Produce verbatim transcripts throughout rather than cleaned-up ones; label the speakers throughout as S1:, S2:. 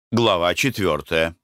S1: Глава четвертая.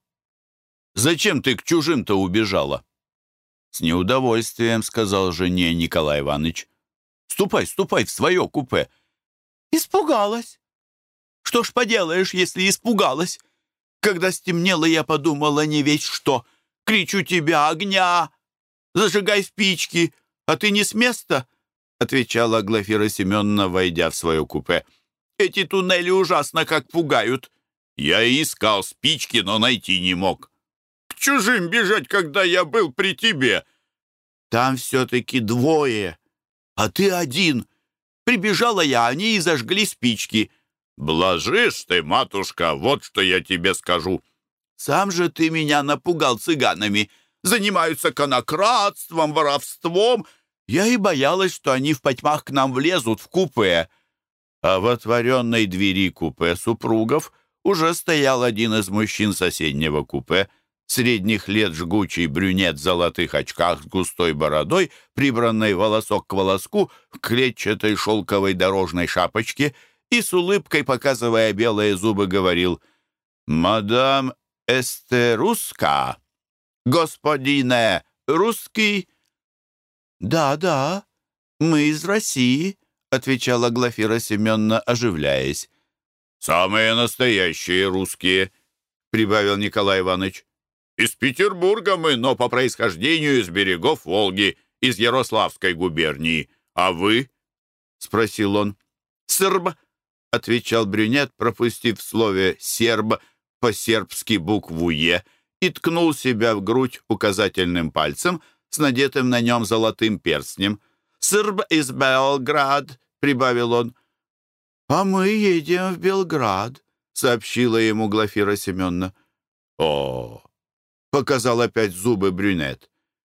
S1: «Зачем ты к чужим-то убежала?» «С неудовольствием», — сказал жене Николай Иванович. «Ступай, ступай в свое купе». «Испугалась». «Что ж поделаешь, если испугалась? Когда стемнело, я подумала не весь что. Кричу тебя: огня! Зажигай спички, а ты не с места?» — отвечала Глафира Семеновна, войдя в свое купе. «Эти туннели ужасно как пугают». «Я и искал спички, но найти не мог». «К чужим бежать, когда я был при тебе?» «Там все-таки двое, а ты один. Прибежала я, они и зажгли спички». «Блажишь ты, матушка, вот что я тебе скажу». «Сам же ты меня напугал цыганами. Занимаются конокрадством, воровством. Я и боялась, что они в потьмах к нам влезут в купе». А в отворенной двери купе супругов уже стоял один из мужчин соседнего купе, средних лет жгучий брюнет в золотых очках с густой бородой, прибранной волосок к волоску, в клетчатой шелковой дорожной шапочке, и с улыбкой, показывая белые зубы, говорил: «Мадам Эстеруска, господине русский?» «Да, да, мы из России», — отвечала Глафира Семеновна, оживляясь. «Самые настоящие русские», — прибавил Николай Иванович. «Из Петербурга мы, но по происхождению из берегов Волги, из Ярославской губернии. А вы?» — спросил он. «Сырб», — отвечал брюнет, пропустив в слове «серб» по-сербски букву «е», и ткнул себя в грудь указательным пальцем с надетым на нем золотым перстнем. «Сырб из Белград», — прибавил он. «А мы едем в Белград», — сообщила ему Глафира Семеновна. «О!» — показал опять зубы брюнет.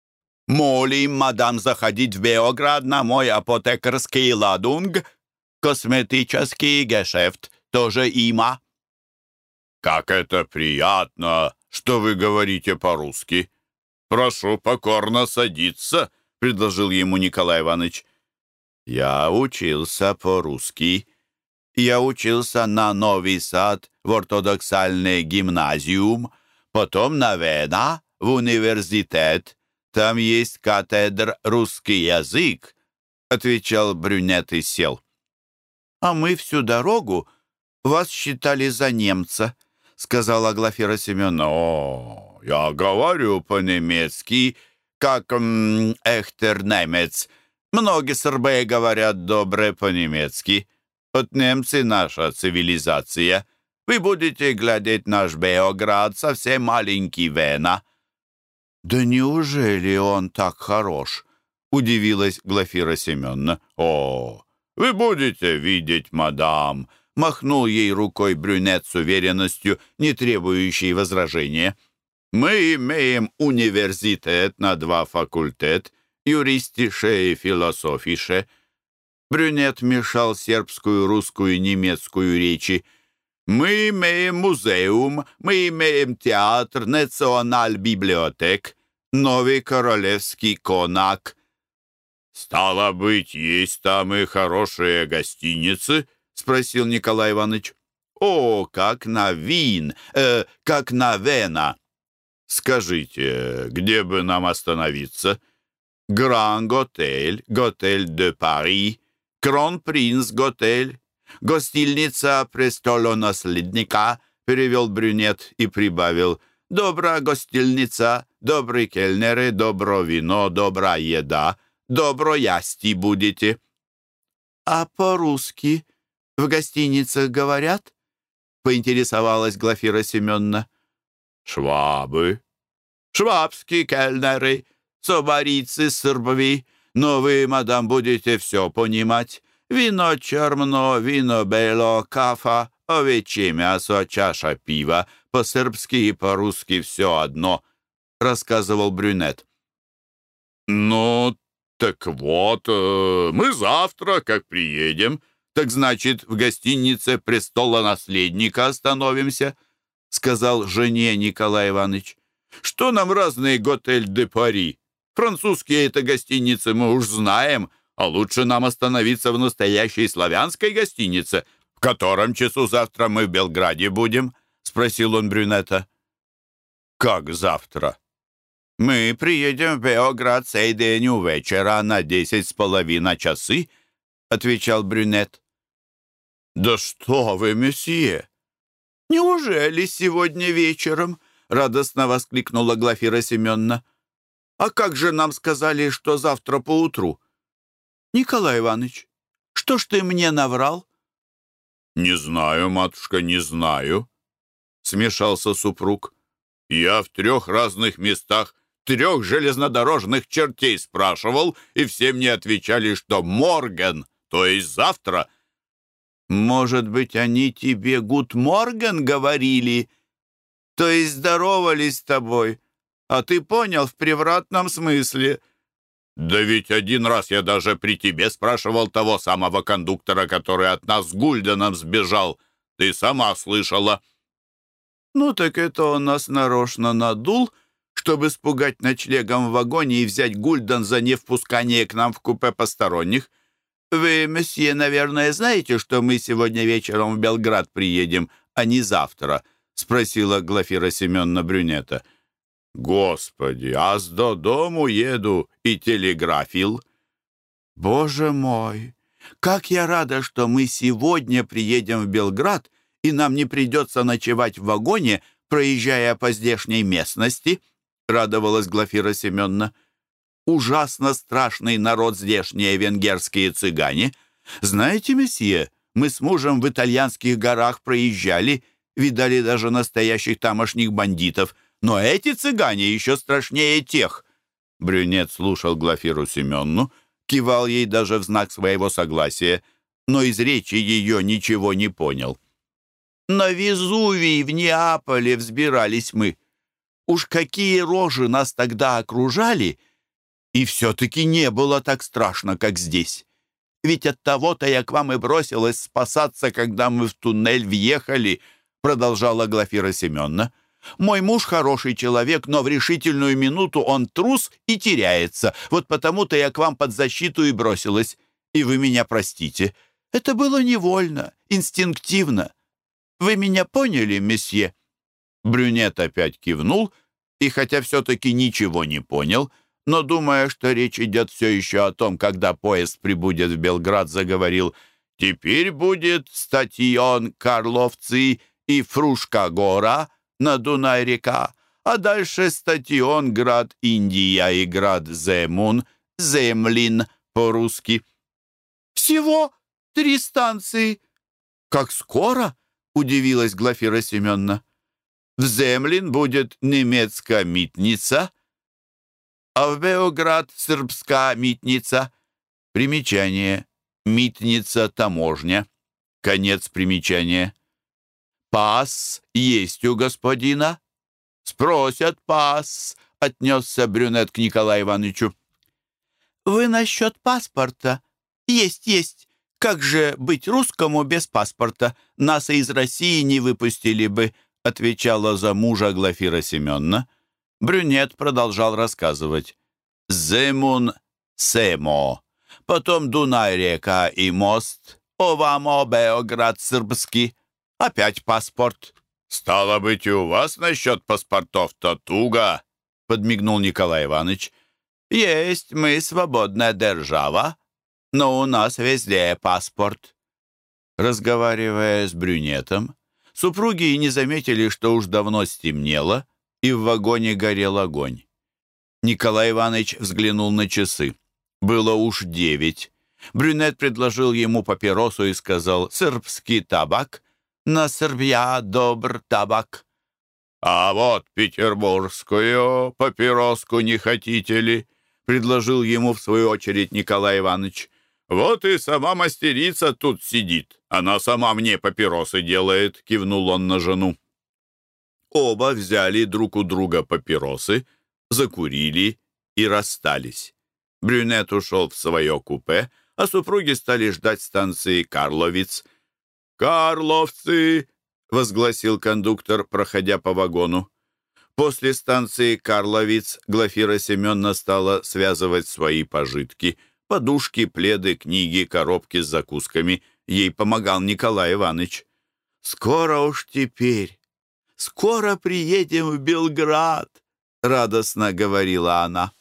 S1: «Молим, мадам, заходить в Белград на мой апотекарский ладунг. Косметический гешефт, тоже има». «Как это приятно, что вы говорите по-русски. Прошу покорно садиться», — предложил ему Николай Иванович. «Я учился по-русски. Я учился на Новый Сад в ортодоксальный гимназиум, потом на Вена в университет. Там есть катедра русский язык», — отвечал брюнет и сел. «А мы всю дорогу вас считали за немца», — сказала Глафира Семеновна. «О, я говорю по-немецки, как м, эхтер немец. Многие сербы говорят добре по-немецки. От немцы наша цивилизация. Вы будете глядеть наш Белград, совсем маленький Вена». «Да неужели он так хорош?» — удивилась Глафира Семеновна. «О, вы будете видеть, мадам», — махнул ей рукой брюнет с уверенностью, не требующей возражения. «Мы имеем университет на два факультет, юристише и философише». Брюнет мешал сербскую, русскую и немецкую речи. «Мы имеем музеум, мы имеем театр, националь-библиотек, новый королевский конак». «Стало быть, есть там и хорошие гостиницы?» — спросил Николай Иванович. «О, как на Вин, э, как на Вена». «Скажите, где бы нам остановиться?» «Гранд-Готель, Готель де Пари, Кронпринц-Готель, гостиница престолонаследника», — перевел брюнет и прибавил: «Добра гостиница, добрые кельнеры, добро вино, добра еда, добро ясти будете». «А по-русски в гостиницах говорят?» — поинтересовалась Глафира Семеновна. «Швабы, швабские кельнеры, собарицы сырбови, но вы, мадам, будете все понимать. Вино черно, вино бело, кафа, овечье мясо, чаша пива, по-сербски и по-русски все одно», — рассказывал брюнет. «Ну, так вот, э, мы завтра, как приедем, так значит, в гостинице престола наследника остановимся», — сказал жене Николай Иванович. «Что нам разные Готель де Пари? Французские это гостиницы мы уж знаем, а лучше нам остановиться в настоящей славянской гостинице. В котором часу завтра мы в Белграде будем?» — спросил он брюнета. «Как завтра?» «Мы приедем в Београд сей день у вечера на десять с половиной часы», — отвечал брюнет. «Да что вы, месье! Неужели сегодня вечером?» — радостно воскликнула Глафира Семеновна. «А как же нам сказали, что завтра поутру?» «Николай Иванович, что ж ты мне наврал?» «Не знаю, матушка, не знаю», — смешался супруг. «Я в трех разных местах трех железнодорожных чертей спрашивал, и все мне отвечали, что морген, то есть завтра». «Может быть, они тебе гуд морген говорили, то есть здоровались с тобой, а ты понял в превратном смысле?» «Да ведь один раз я даже при тебе спрашивал того самого кондуктора, который от нас с Гульденом сбежал. Ты сама слышала». «Ну так это он нас нарочно надул, чтобы спугать ночлегом в вагоне и взять Гульден за невпускание к нам в купе посторонних. Вы, месье, наверное, знаете, что мы сегодня вечером в Белград приедем, а не завтра?» — спросила Глафира Семеновна брюнета. «Господи, аз до дому еду и телеграфил». «Боже мой, как я рада, что мы сегодня приедем в Белград, и нам не придется ночевать в вагоне, проезжая по здешней местности», — радовалась Глафира Семеновна. «Ужасно страшный народ здешние венгерские цыгане. Знаете, месье, мы с мужем в итальянских горах проезжали, видали даже настоящих тамошних бандитов, но эти цыгане еще страшнее тех». Брюнет слушал Глафиру Семеновну, кивал ей даже в знак своего согласия, но из речи ее ничего не понял. «На Везувий в Неаполе взбирались мы. Уж какие рожи нас тогда окружали, и все-таки не было так страшно, как здесь. Ведь от того-то я к вам и бросилась спасаться, когда мы в туннель въехали», продолжала Глафира Семеновна. «Мой муж хороший человек, но в решительную минуту он трус и теряется. Вот потому-то я к вам под защиту и бросилась. И вы меня простите. Это было невольно, инстинктивно. Вы меня поняли, месье?» Брюнет опять кивнул, и хотя все-таки ничего не понял, но, думая, что речь идет все еще о том, когда поезд прибудет в Белград, заговорил: «Теперь будет стадион Карловцы и Фрушка-гора на Дунай-река, а дальше стадион Град Индия и Град Земун, Землин по-русски». «Всего три станции. Как скоро?» — удивилась Глафира Семеновна. «В Землин будет немецкая митница, а в Београд сербская митница». Примечание. Митница, таможня. Конец примечания. «Пас есть у господина?» «Спросят пас», — отнесся брюнет к Николаю Ивановичу. «Вы насчет паспорта?» «Есть, есть. Как же быть русскому без паспорта? Нас и из России не выпустили бы», — отвечала за мужа Глафира Семеновна. Брюнет продолжал рассказывать. «Земун Семо, потом Дунай-река и мост, Овамо Београд Сырбский, опять паспорт». «Стало быть, и у вас насчет паспортов-то туго», — подмигнул Николай Иванович. «Есть мы свободная держава, но у нас везде паспорт». Разговаривая с брюнетом, супруги и не заметили, что уж давно стемнело, и в вагоне горел огонь. Николай Иванович взглянул на часы. Было уж девять. Брюнет предложил ему папиросу и сказал: «Сербский табак, на сербья добр табак». «А вот петербургскую папироску не хотите ли?» предложил ему в свою очередь Николай Иванович. «Вот и сама мастерица тут сидит. Она сама мне папиросы делает», — кивнул он на жену. Оба взяли друг у друга папиросы, закурили и расстались. Брюнет ушел в свое купе, а супруги стали ждать станции Карловиц. «Карловцы!» — возгласил кондуктор, проходя по вагону. После станции Карловиц Глафира Семеновна стала связывать свои пожитки. Подушки, пледы, книги, коробки с закусками. Ей помогал Николай Иванович. «Скоро уж теперь, скоро приедем в Белград», — радостно говорила она.